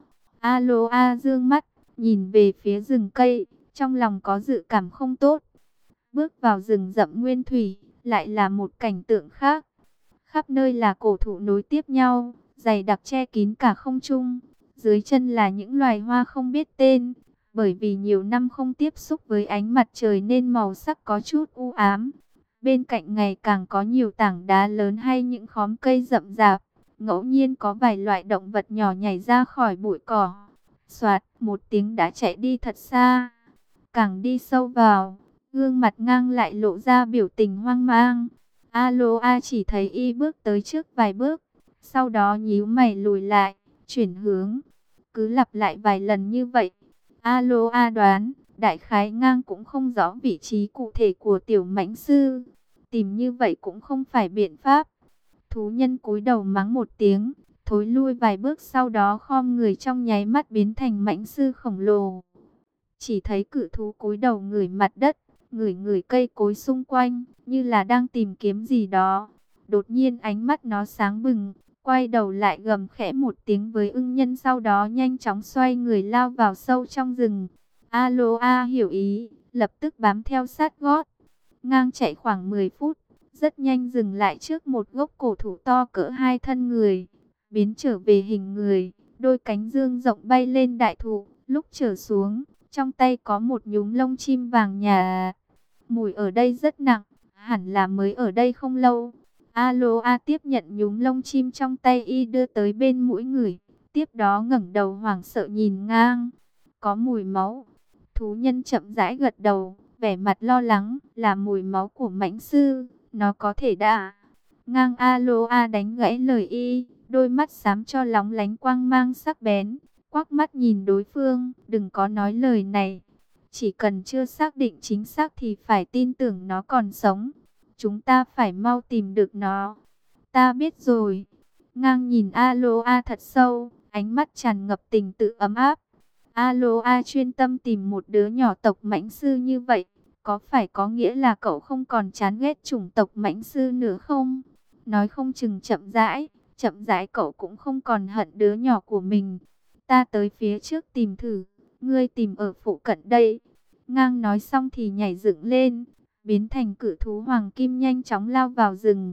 Aloa dương mắt, nhìn về phía rừng cây, trong lòng có dự cảm không tốt. Bước vào rừng rậm nguyên thủy, lại là một cảnh tượng khác. Khắp nơi là cổ thụ nối tiếp nhau, dày đặc che kín cả không trung. Dưới chân là những loài hoa không biết tên, bởi vì nhiều năm không tiếp xúc với ánh mặt trời nên màu sắc có chút u ám. Bên cạnh ngày càng có nhiều tảng đá lớn hay những khóm cây rậm rạp, ngẫu nhiên có vài loại động vật nhỏ nhảy ra khỏi bụi cỏ. Soạt, một tiếng đã chạy đi thật xa. Càng đi sâu vào, gương mặt Ngang lại lộ ra biểu tình hoang mang. Aloa chỉ thấy y bước tới trước vài bước, sau đó nhíu mày lùi lại, chuyển hướng. Cứ lặp lại vài lần như vậy, Aloa đoán, đại khái Ngang cũng không rõ vị trí cụ thể của tiểu mãnh sư. Tìm như vậy cũng không phải biện pháp. Thú nhân cúi đầu mắng một tiếng, thối lui vài bước, sau đó khom người trong nháy mắt biến thành mãnh sư khổng lồ. Chỉ thấy cự thú cúi đầu ngửi mặt đất, ngửi ngửi cây cối xung quanh, như là đang tìm kiếm gì đó. Đột nhiên ánh mắt nó sáng bừng, quay đầu lại gầm khẽ một tiếng với ưng nhân, sau đó nhanh chóng xoay người lao vào sâu trong rừng. Aloa hiểu ý, lập tức bám theo sát gót. Ngang chạy khoảng mười phút, rất nhanh dừng lại trước một gốc cổ thụ to cỡ hai thân người, biến trở về hình người, đôi cánh dương rộng bay lên đại thụ, lúc trở xuống, trong tay có một nhúm lông chim vàng nhạt. Mùi ở đây rất nặng, hẳn là mới ở đây không lâu. Aloa tiếp nhận nhúm lông chim trong tay y, đưa tới bên mũi người, tiếp đó ngẩng đầu hoảng sợ nhìn Ngang. Có mùi máu. Thú nhân chậm rãi gật đầu, vẻ mặt lo lắng, là mùi máu của mãnh sư, nó có thể đã. Ngang Aloa đánh gãy lời y, đôi mắt xám cho lóng lánh quang mang sắc bén, quắc mắt nhìn đối phương, đừng có nói lời này. Chỉ cần chưa xác định chính xác thì phải tin tưởng nó còn sống. Chúng ta phải mau tìm được nó. Ta biết rồi. Ngang nhìn Aloa thật sâu, ánh mắt tràn ngập tình tự ấm áp. Aloa chuyên tâm tìm một đứa nhỏ tộc mãnh sư như vậy, có phải có nghĩa là cậu không còn chán ghét chủng tộc mãnh sư nữa không? Nói không chừng chậm rãi, chậm rãi cậu cũng không còn hận đứa nhỏ của mình. Ta tới phía trước tìm thử, ngươi tìm ở phụ cận đây. Ngang nói xong thì nhảy dựng lên, biến thành cự thú hoàng kim nhanh chóng lao vào rừng.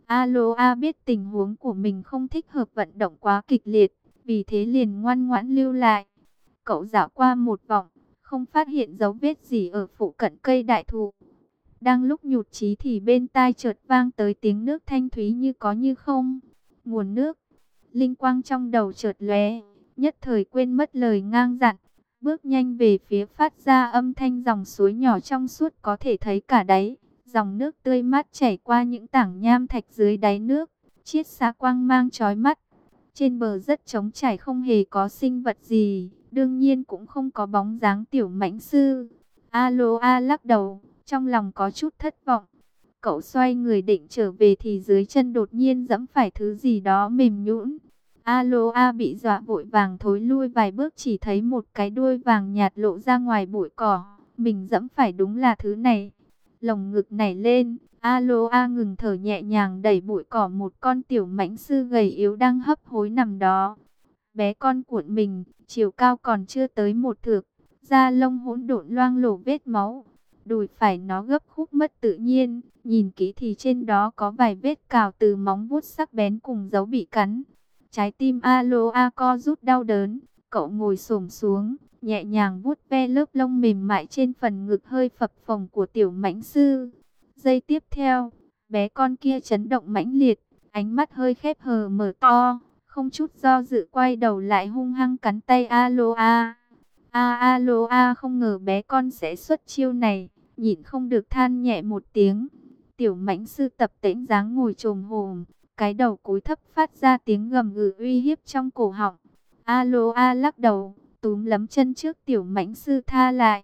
Aloa biết tình huống của mình không thích hợp vận động quá kịch liệt, vì thế liền ngoan ngoãn lưu lại. Cậu dạo qua một vòng, không phát hiện dấu vết gì ở phụ cận cây đại thụ. Đang lúc nhụt chí thì bên tai chợt vang tới tiếng nước thanh thúy như có như không. Nguồn nước. Linh quang trong đầu chợt lóe, nhất thời quên mất lời Ngang dặn, bước nhanh về phía phát ra âm thanh dòng suối nhỏ trong suốt có thể thấy cả đáy. Dòng nước tươi mát chảy qua những tảng nham thạch dưới đáy nước, chiết xạ quang mang chói mắt. Trên bờ rất trống trải, không hề có sinh vật gì, đương nhiên cũng không có bóng dáng tiểu mãnh sư. Aloa lắc đầu, trong lòng có chút thất vọng. Cậu xoay người định trở về thì dưới chân đột nhiên giẫm phải thứ gì đó mềm nhũn. Aloa bị dọa vội vàng thối lui vài bước, chỉ thấy một cái đuôi vàng nhạt lộ ra ngoài bụi cỏ. Mình giẫm phải đúng là thứ này. Lồng ngực nảy lên, Aloa ngừng thở, nhẹ nhàng đẩy bụi cỏ một con tiểu mãnh sư gầy yếu đang hấp hối nằm đó. Bé con cuộn mình, chiều cao còn chưa tới một thước, da lông hỗn độn loang lổ vết máu. Đùi phải nó gấp khúc mất tự nhiên, nhìn kỹ thì trên đó có vài vết cào từ móng vuốt sắc bén cùng dấu bị cắn. Trái tim Aloa co rút đau đớn, cậu ngồi xổm xuống, nhẹ nhàng vuốt ve lớp lông mềm mại trên phần ngực hơi phập phồng của tiểu mãnh sư. Giây tiếp theo, bé con kia chấn động mãnh liệt, ánh mắt hơi khép hờ mở to, không chút do dự quay đầu lại hung hăng cắn tay Aloa. A Aloa không ngờ bé con sẽ xuất chiêu này, nhịn không được than nhẹ một tiếng. Tiểu mãnh sư tập tễnh dáng ngồi chồm hổm, cái đầu cúi thấp phát ra tiếng gầm gừ uy hiếp trong cổ họng. Aloa lắc đầu, túm lấm chân trước tiểu mãnh sư tha lại.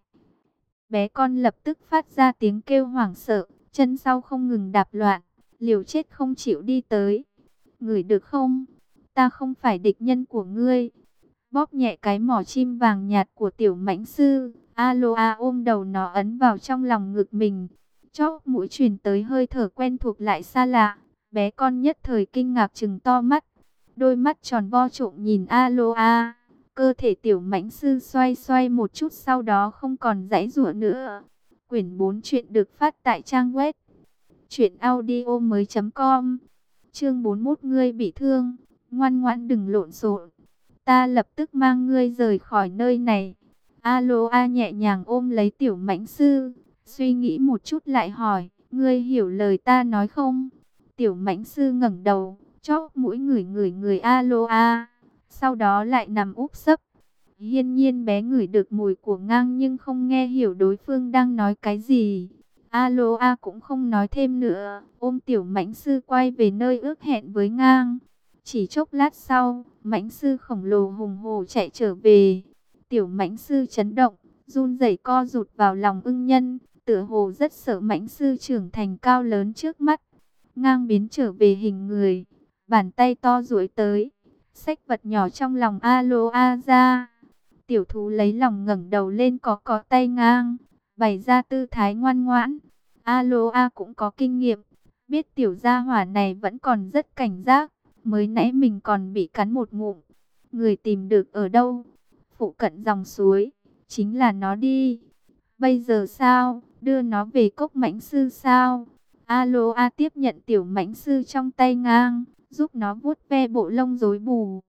Bé con lập tức phát ra tiếng kêu hoảng sợ, chân sau không ngừng đạp loạn, liều chết không chịu đi tới. Ngửi được không? Ta không phải địch nhân của ngươi. Bóp nhẹ cái mỏ chim vàng nhạt của tiểu mãnh sư, Aloa ôm đầu nó ấn vào trong lòng ngực mình. Chóp mũi truyền tới hơi thở quen thuộc lại xa lạ. Bé con nhất thời kinh ngạc trừng to mắt, đôi mắt tròn vo trộm nhìn Aloa. Cơ thể tiểu mãnh sư xoay xoay một chút, sau đó không còn giãy giụa nữa. Quyển bốn truyện được phát tại trang web truyện audio mới chấm com. Chương bốn mươi mốt, ngươi bị thương, ngoan ngoãn đừng lộn xộn. Ta lập tức mang ngươi rời khỏi nơi này. Aloa nhẹ nhàng ôm lấy tiểu mãnh sư, suy nghĩ một chút lại hỏi, ngươi hiểu lời ta nói không? Tiểu mãnh sư ngẩng đầu, chóp mũi ngửi ngửi người Aloa, sau đó lại nằm úp sấp. Hiển nhiên bé ngửi được mùi của ngang nhưng không nghe hiểu đối phương đang nói cái gì. Aloa cũng không nói thêm nữa, ôm tiểu mãnh sư quay về nơi ước hẹn với ngang. Chỉ chốc lát sau, mãnh sư khổng lồ hùng hổ chạy trở về. Tiểu mãnh sư chấn động, run rẩy co rụt vào lòng ưng nhân, tựa hồ rất sợ mãnh sư trưởng thành cao lớn trước mắt. Ngang biến trở về hình người, bàn tay to duỗi tới, xách vật nhỏ trong lòng Aloa ra. Tiểu thú lấy lòng ngẩng đầu lên có có tay ngang, bày ra tư thái ngoan ngoãn. Aloa cũng có kinh nghiệm, biết tiểu gia hỏa này vẫn còn rất cảnh giác. Mới nãy mình còn bị cắn một ngụm. Người tìm được ở đâu? Phụ cận dòng suối, chính là nó đi. Bây giờ sao? Đưa nó về cốc mãnh sư sao? Aloa tiếp nhận tiểu mãnh sư trong tay ngang, giúp nó vuốt ve bộ lông rối bù.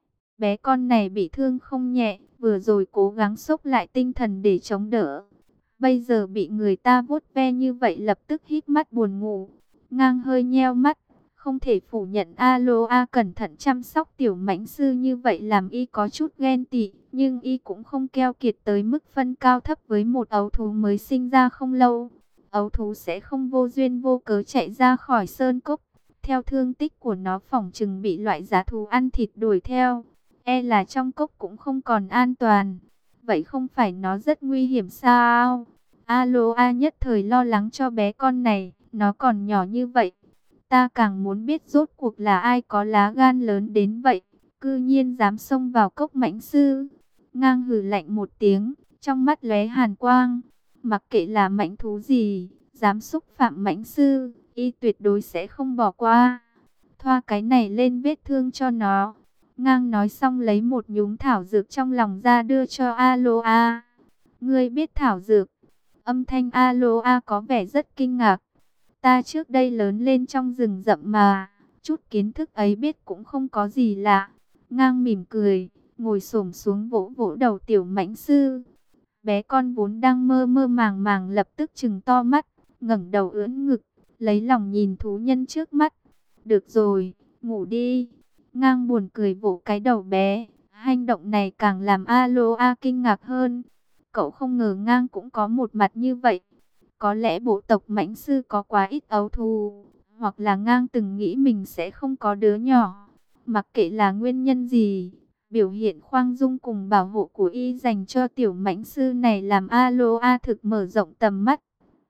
Bé con này bị thương không nhẹ, vừa rồi cố gắng xốc lại tinh thần để chống đỡ. Bây giờ bị người ta vuốt ve như vậy lập tức hít mắt buồn ngủ. Ngang hơi nheo mắt, không thể phủ nhận Aloa cẩn thận chăm sóc tiểu mãnh sư như vậy làm y có chút ghen tị. Nhưng y cũng không keo kiệt tới mức phân cao thấp với một ấu thú mới sinh ra không lâu. Ấu thú sẽ không vô duyên vô cớ chạy ra khỏi sơn cốc. Theo thương tích của nó phỏng chừng bị loại giá thú ăn thịt đuổi theo. E là trong cốc cũng không còn an toàn. Vậy không phải nó rất nguy hiểm sao? Aloa nhất thời lo lắng cho bé con này, nó còn nhỏ như vậy. Ta càng muốn biết rốt cuộc là ai có lá gan lớn đến vậy, cư nhiên dám xông vào cốc mãnh sư. Ngang hừ lạnh một tiếng, trong mắt lóe hàn quang. Mặc kệ là mãnh thú gì, dám xúc phạm mãnh sư, y tuyệt đối sẽ không bỏ qua. Thoa cái này lên vết thương cho nó. Ngang nói xong lấy một nhúm thảo dược trong lòng ra đưa cho Aloa. Ngươi biết thảo dược? Âm thanh Aloa có vẻ rất kinh ngạc. Ta trước đây lớn lên trong rừng rậm mà, chút kiến thức ấy biết cũng không có gì lạ. Ngang mỉm cười, ngồi xổm xuống vỗ vỗ đầu tiểu mãnh sư. Bé con vốn đang mơ mơ màng màng lập tức trừng to mắt, ngẩng đầu ưỡn ngực, lấy lòng nhìn thú nhân trước mắt. Được rồi, ngủ đi. Ngang buồn cười vỗ cái đầu bé, hành động này càng làm Aloa kinh ngạc hơn. Cậu không ngờ Ngang cũng có một mặt như vậy. Có lẽ bộ tộc mãnh sư có quá ít ấu thú, hoặc là Ngang từng nghĩ mình sẽ không có đứa nhỏ. Mặc kệ là nguyên nhân gì, biểu hiện khoan dung cùng bảo hộ của y dành cho tiểu mãnh sư này làm Aloa thực mở rộng tầm mắt.